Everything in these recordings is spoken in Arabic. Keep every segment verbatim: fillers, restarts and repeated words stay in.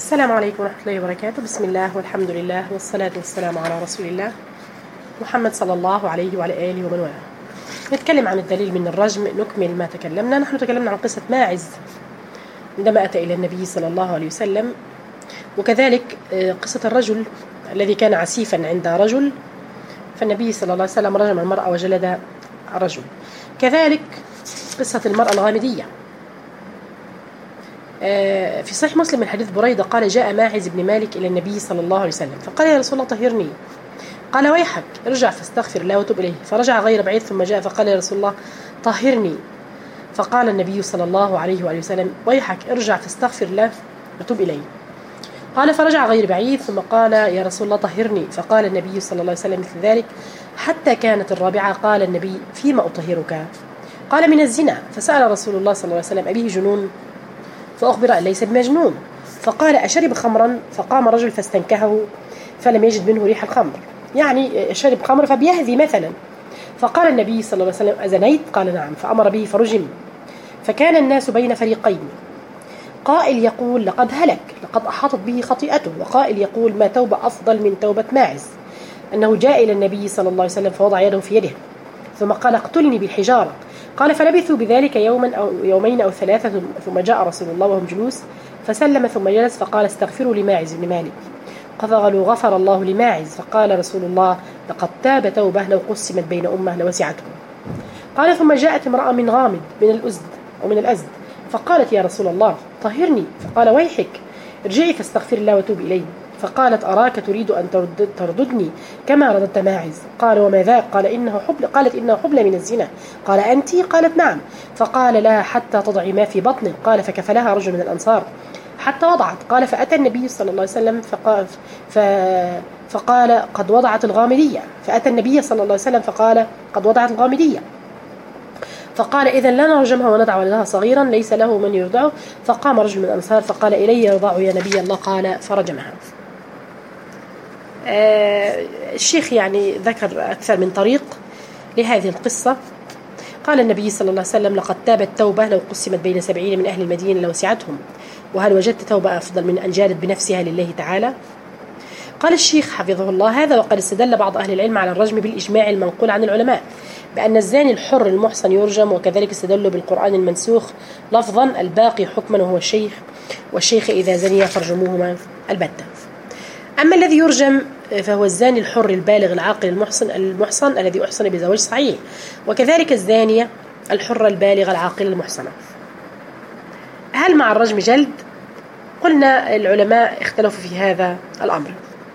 السلام عليكم ورحمة الله وبركاته. بسم الله والحمد لله والصلاة والسلام على رسول الله محمد صلى الله عليه وعلى آله ومن والاه. نتكلم عن الدليل من الرجم. نكمل ما تكلمنا. نحن تكلمنا عن قصة ماعز عندما أتى إلى النبي صلى الله عليه وسلم، وكذلك قصة الرجل الذي كان عسيفا عند رجل، فالنبي صلى الله عليه وسلم رجم المرأة وجلد الرجل. كذلك قصة المرأة الغامدية في صحيح مسلم من حديث بريدة قال: جاء ماعز بن مالك إلى النبي صلى الله عليه وسلم فقال: يا رسول الله طهرني. قال: ويحك ارجع فاستغفر الله وتب إليه. فرجع غير بعيد ثم جاء فقال: يا رسول الله طهرني. فقال النبي صلى الله عليه وآله وسلم: ويحك ارجع فاستغفر الله وتب إليه. قال: فرجع غير بعيد ثم قال: يا رسول الله طهرني. فقال النبي صلى الله عليه وسلم مثل ذلك حتى كانت الرابعة. قال النبي: فيما أطهرك؟ قال: من الزنا. فسأل رسول الله صلى الله عليه وسلم: أبيه جنون؟ فأخبر أن ليس بمجنون. فقال: أشرب خمرا؟ فقام رجل فاستنكهه فلم يجد منه ريح الخمر، يعني شرب خمر فبيهذي مثلا. فقال النبي صلى الله عليه وسلم: أزنيت؟ قال: نعم. فأمر به فرجم. فكان الناس بين فريقين، قائل يقول: لقد هلك، لقد أحاطت به خطيئته، وقائل يقول: ما توبة أفضل من توبة ماعز، أنه جاء إلى النبي صلى الله عليه وسلم فوضع يده في يده ثم قال: اقتلني بالحجارة. قال: فلبثوا بذلك يوما أو يومين أو ثلاثة، ثم جاء رسول الله وهم جلوس فسلم ثم جلس فقال: استغفروا لماعز بن مالك. قالوا: غفر الله لماعز. فقال رسول الله: لقد تاب توبة لو قسمت بين أمة لوسعتهم. قال: ثم جاءت امرأة من غامد من الأزد أو من الأزد فقالت: يا رسول الله طهرني. فقال: ويحك ارجعي فاستغفر الله وتوب إليه. فقالت: أراك تريد أن ترد ترددني كما رددت ماعز. قال: وما ذاك؟ قال: إنه حبل. قالت: إنه حبل من الزنا. قال: أنت؟ قالت: نعم. فقال لها: حتى تضعي ما في بطنك. قال: فكفلها رجل من الأنصار حتى وضعت. قال: فأتى النبي صلى الله عليه وسلم فقال, فقال قد وضعت الغامدية. فأتى النبي صلى الله عليه وسلم فقال: قد وضعت الغامدية. فقال: إذن لا نرجمها وندع ولدها صغيرا ليس له من يرضعه. فقام رجل من الأنصار فقال: إلي يرضعه يا نبي الله. قال: فرجمها. آه الشيخ يعني ذكر أكثر من طريق لهذه القصة. قال النبي صلى الله عليه وسلم: لقد تابت توبة لو قسمت بين سبعين من أهل المدينة لوسعتهم، وهل وجدت توبة أفضل من أن جادت بنفسها لله تعالى؟ قال الشيخ حفظه الله: هذا وقد استدل بعض أهل العلم على الرجم بالإجماع المنقول عن العلماء بأن الزاني الحر المحصن يرجم، وكذلك استدلوا بالقرآن المنسوخ لفظا الباقي حكما وهو الشيخ، والشيخ إذا زنيا فرجموهما البتة. أما الذي يرجم فهو الزاني الحر البالغ العاقل المحصن المحصن الذي أحصن بزواج صحيح، وكذلك الزانية الحرة البالغة العاقل المحصنة. هل مع الرجم جلد؟ قلنا العلماء اختلفوا في هذا الأمر.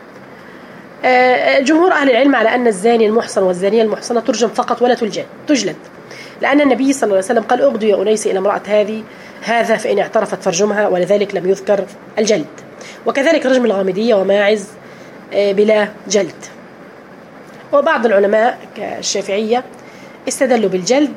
جمهور أهل العلم على أن الزاني المحصن والزانية المحصنة ترجم فقط ولا تجلد، لأن النبي صلى الله عليه وسلم قال: اغدوا يا أنيس إلى امرأة هذه هذا فإن اعترفت فرجمها، ولذلك لم يذكر الجلد. وكذلك رجم الغامدية وماعز بلا جلد. وبعض العلماء كالشافعية استدلوا بالجلد،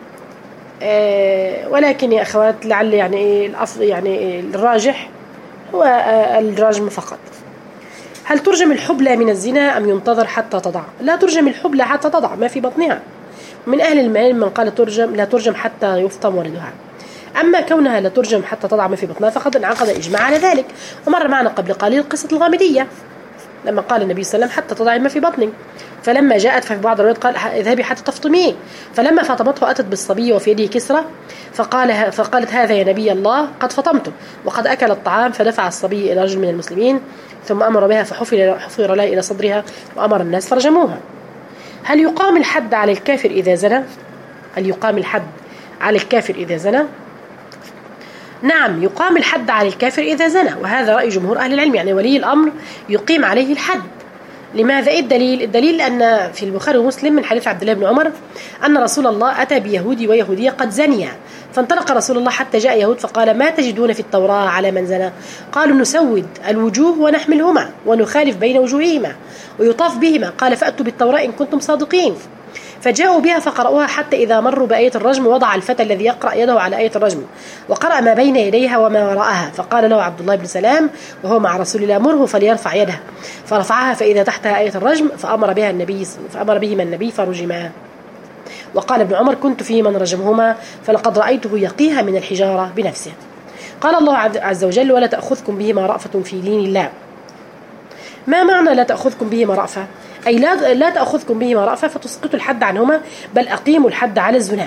ولكن يا أخوات لعل يعني الأفضل يعني الراجح هو الرجم فقط. هل ترجم الحبلى من الزنا أم ينتظر حتى تضع؟ لا ترجم الحبلى حتى تضع ما في بطنها. من أهل العلم من قال ترجم لا ترجم حتى يفطم ولدها. أما كونها لا ترجم حتى تضع ما في بطنها فقد انعقد الإجماع على ذلك. ومر معنا قبل قليل قصة الغامدية لما قال النبي صلى الله عليه وسلم: حتى تضعي ما في بطنك. فلما جاءت ففي بعض الروايات قال: اذهبي حتى تفطميه. فلما فطمته أتت بالصبي وفي يده كسرة فقال فقالت: هذا يا نبي الله قد فطمته وقد أكل الطعام. فدفع الصبي إلى رجل من المسلمين ثم أمر بها فحفر حفر لها إلى صدرها وأمر الناس فرجموها. هل يقام الحد على الكافر إذا زنى؟ هل يقام الحد على الكافر إذا زنى؟ نعم، يقام الحد على الكافر إذا زنى، وهذا رأي جمهور أهل العلم، يعني ولي الأمر يقيم عليه الحد. لماذا؟ الدليل الدليل أن في البخاري ومسلم من حديث عبد الله بن عمر أن رسول الله أتى بيهودي ويهودية قد زنيا، فانطلق رسول الله حتى جاء يهود فقال: ما تجدون في التوراة على من زنى؟ قالوا: نسود الوجوه ونحملهما ونخالف بين وجوههما ويطاف بهما. قال: فأتوا بالتوراة إن كنتم صادقين. فجاءوا بها فقرأوها حتى إذا مروا بآية الرجم وضع الفتى الذي يقرأ يده على آية الرجم وقرأ ما بين يديها وما وراءها. فقال له عبد الله بن سلام وهو مع رسول الله: مره فليرفع يده. فرفعها فإذا تحتها آية الرجم فأمر بها النبي فأمر بهما النبي فرجما. وقال ابن عمر: كنت في من رجمهما فلقد رأيته يقيها من الحجارة بنفسه. قال الله عز وجل: ولا تأخذكم بهما رأفة في دين الله. ما معنى لا تأخذكم بهما رأفة؟ أي لا, لا تأخذكم بهما رأفة فتسقطوا الحد عنهما، بل أقيموا الحد على الزنا.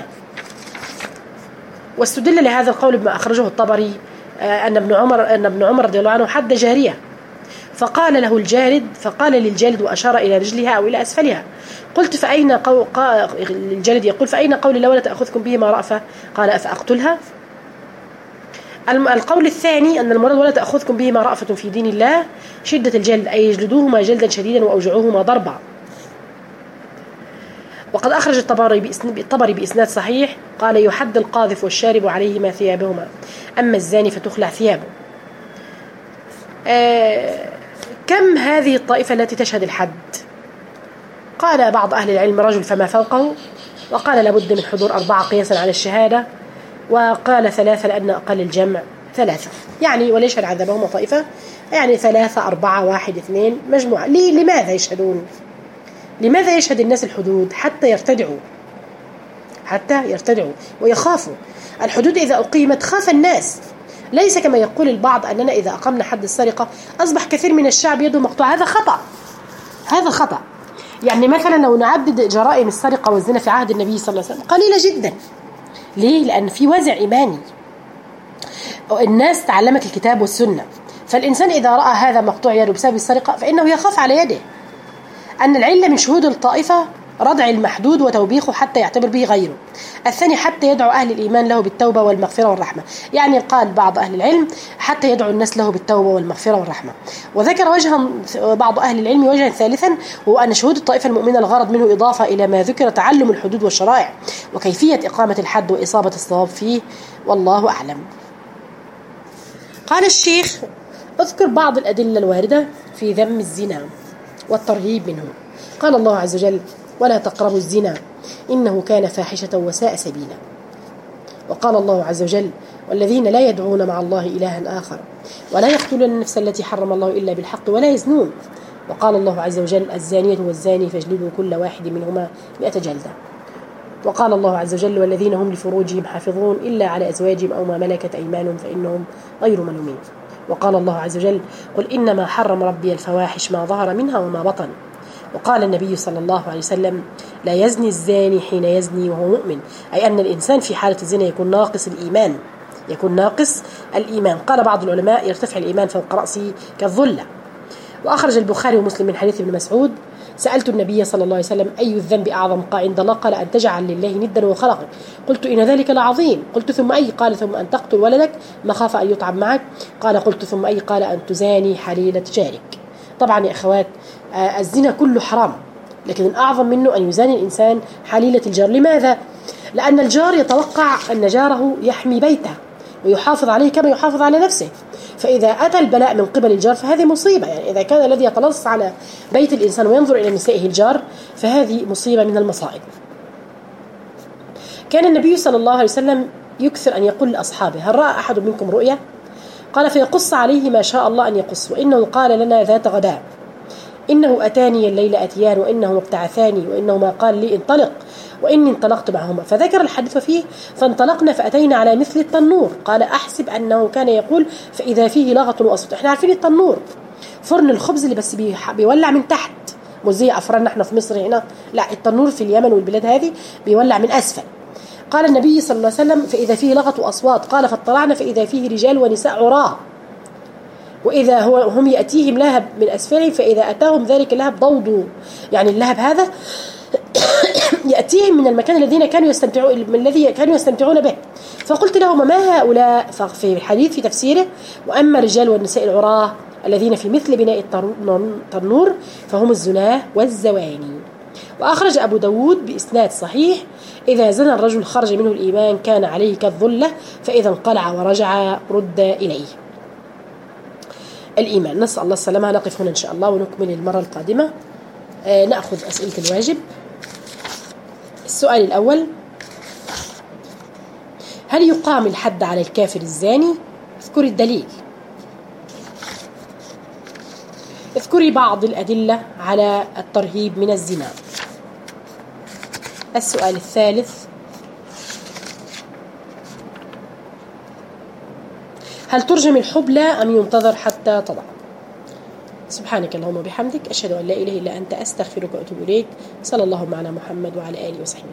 واستدل لهذا القول بما أخرجه الطبري أن ابن عمر أن ابن عمر رضي الله عنه حد جارية، فقال له الجالد فقال للجالد وأشار إلى رجلها أو إلى أسفلها. قلت: فأين قول الجالد يقول: فأين قول لا ولا تأخذكم بهما رأفة؟ قال: أفأقتلها؟ القول الثاني أن المراد ولا تأخذكم بهما رأفة في دين الله شدة الجلد، أي يجلدوهما جلدا شديدا وأوجعوهما ضربا. وقد أخرج الطبري بإسناد صحيح قال: يحد القاذف والشارب عليهما ثيابهما، أما الزاني فتخلع ثيابه. آه كم هذه الطائفة التي تشهد الحد؟ قال بعض أهل العلم: رجل فما فوقه، وقال لابد من حضور أربعة قياسا على الشهادة، وقال ثلاثة لأن أقل الجمع ثلاثة، يعني وليش عذبهم طائفة، يعني ثلاثة أربعة واحد اثنين مجموعة. لماذا يشهدون؟ لماذا يشهد الناس الحدود؟ حتى يرتدعوا حتى يرتدعوا ويخافوا. الحدود إذا أقيمت خاف الناس، ليس كما يقول البعض أننا إذا أقمنا حد السرقة أصبح كثير من الشعب يده مقطوعة. هذا خطأ، هذا خطأ. يعني مثلا لو نعدد جرائم السرقة والزنا في عهد النبي صلى الله عليه وسلم قليلة جدا. ليه؟ لأن في وازع إيماني، الناس تعلمت الكتاب والسنة، فالإنسان إذا رأى هذا مقطوع يده بسبب السرقة فإنه يخاف على يده. أن العلة من شهود الطائفة ردع المحدود وتوبيخه حتى يعتبر به غيره. الثاني حتى يدعو أهل الإيمان له بالتوبة والمغفرة والرحمة، يعني قال بعض أهل العلم حتى يدعو الناس له بالتوبة والمغفرة والرحمة. وذكر وجها بعض أهل العلم وجها ثالثا، هو أن شهود الطائفة المؤمنة الغرض منه إضافة إلى ما ذكر تعلم الحدود والشرائع وكيفية إقامة الحد وإصابة الصواب فيه، والله أعلم. قال الشيخ: اذكر بعض الأدلة الواردة في ذم الزنا والترهيب منه. قال الله عز وجل: ولا تقربوا الزنا إنه كان فاحشة وساء سبيلا. وقال الله عز وجل: والذين لا يدعون مع الله إلها آخر ولا يقتلون النفس التي حرم الله إلا بالحق ولا يزنون. وقال الله عز وجل: الزانية والزاني فاجلدوا كل واحد منهما مئة جلدة. وقال الله عز وجل: والذين هم لفروجهم حافظون إلا على أزواجهم أو ما ملكت أيمانهم فإنهم غير ملومين. وقال الله عز وجل: قل إنما حرم ربي الفواحش ما ظهر منها وما بطن. وقال النبي صلى الله عليه وسلم: لا يزني الزاني حين يزني وهو مؤمن، أي أن الإنسان في حالة الزنا يكون ناقص الإيمان يكون ناقص الإيمان. قال بعض العلماء: يرتفع الإيمان فوق رأسه كالظلة. وأخرج البخاري ومسلم من حديث ابن مسعود: سألت النبي صلى الله عليه وسلم: أي الذنب أعظم عند الله؟ قال: أن تجعل لله ندا وخلقك. قلت: إن ذلك لعظيم. قلت: ثم أي؟ قال: ثم أن تقتل ولدك مخافة أن يطعم معك. قال: قلت: ثم أي؟ قال: أن تزاني حليلة جارك. طبعا يا أخوات، الزنا كله حرام، لكن الأعظم منه أن يزاني الإنسان حليلة الجار. لماذا؟ لأن الجار يتوقع أن جاره يحمي بيته ويحافظ عليه كما يحافظ على نفسه، فإذا أتى البلاء من قبل الجار فهذه مصيبة. يعني إذا كان الذي يتلصص على بيت الإنسان وينظر إلى نسائه الجار فهذه مصيبة من المصائب. كان النبي صلى الله عليه وسلم يكثر أن يقول لأصحابه: هل رأى أحد منكم رؤيا؟ قال: فيقص عليه ما شاء الله أن يقص. وإنه قال لنا ذات غداء: إنه أتاني الليل أتيان، وإنه ابتعثاني، وإنه ما قال لي انطلق، وإني انطلقت معهما. فذكر الحديث فيه: فانطلقنا فأتينا على مثل التنور. قال: أحسب أنه كان يقول: فإذا فيه لغط وأصوات. إحنا عارفين التنور فرن الخبز اللي بس بيولع من تحت، مش زي أفران نحن في مصر هنا، لا، التنور في اليمن والبلاد هذه بيولع من أسفل. قال النبي صلى الله عليه وسلم: فإذا فيه لغط وأصوات. قال: فاطلعنا فإذا فيه رجال ونساء عراة، وإذا هو هم يأتيهم لهب من أسفلهم، فإذا أتاهم ذلك اللهب ضوضوا، يعني اللهب هذا يأتيهم من المكان الذين كانوا يستمتعون من الذي كانوا يستمتعون به. فقلت لهم: ما هؤلاء؟ ففي الحديث في تفسيره: وأما الرجال والنساء العراة الذين في مثل بناء التنور فهم الزناه والزواني. وأخرج أبو داود بإسناد صحيح: إذا زنى الرجل خرج منه الإيمان كان عليه كالظلة، فإذا انقلع ورجع رد إليه الإيمان. نسأل الله السلامة. نقف هنا إن شاء الله ونكمل المرة القادمة. آه نأخذ أسئلة الواجب. السؤال الأول: هل يقام الحد على الكافر الزاني؟ اذكري الدليل. اذكري بعض الأدلة على الترهيب من الزنا. السؤال الثالث: هل ترجم الحبلى أم ينتظر حتى تضع؟ سبحانك اللهم وبحمدك، أشهد أن لا إله إلا أنت، أستغفرك وأتوب إليك. صلى الله معنا محمد وعلى آله وصحبه.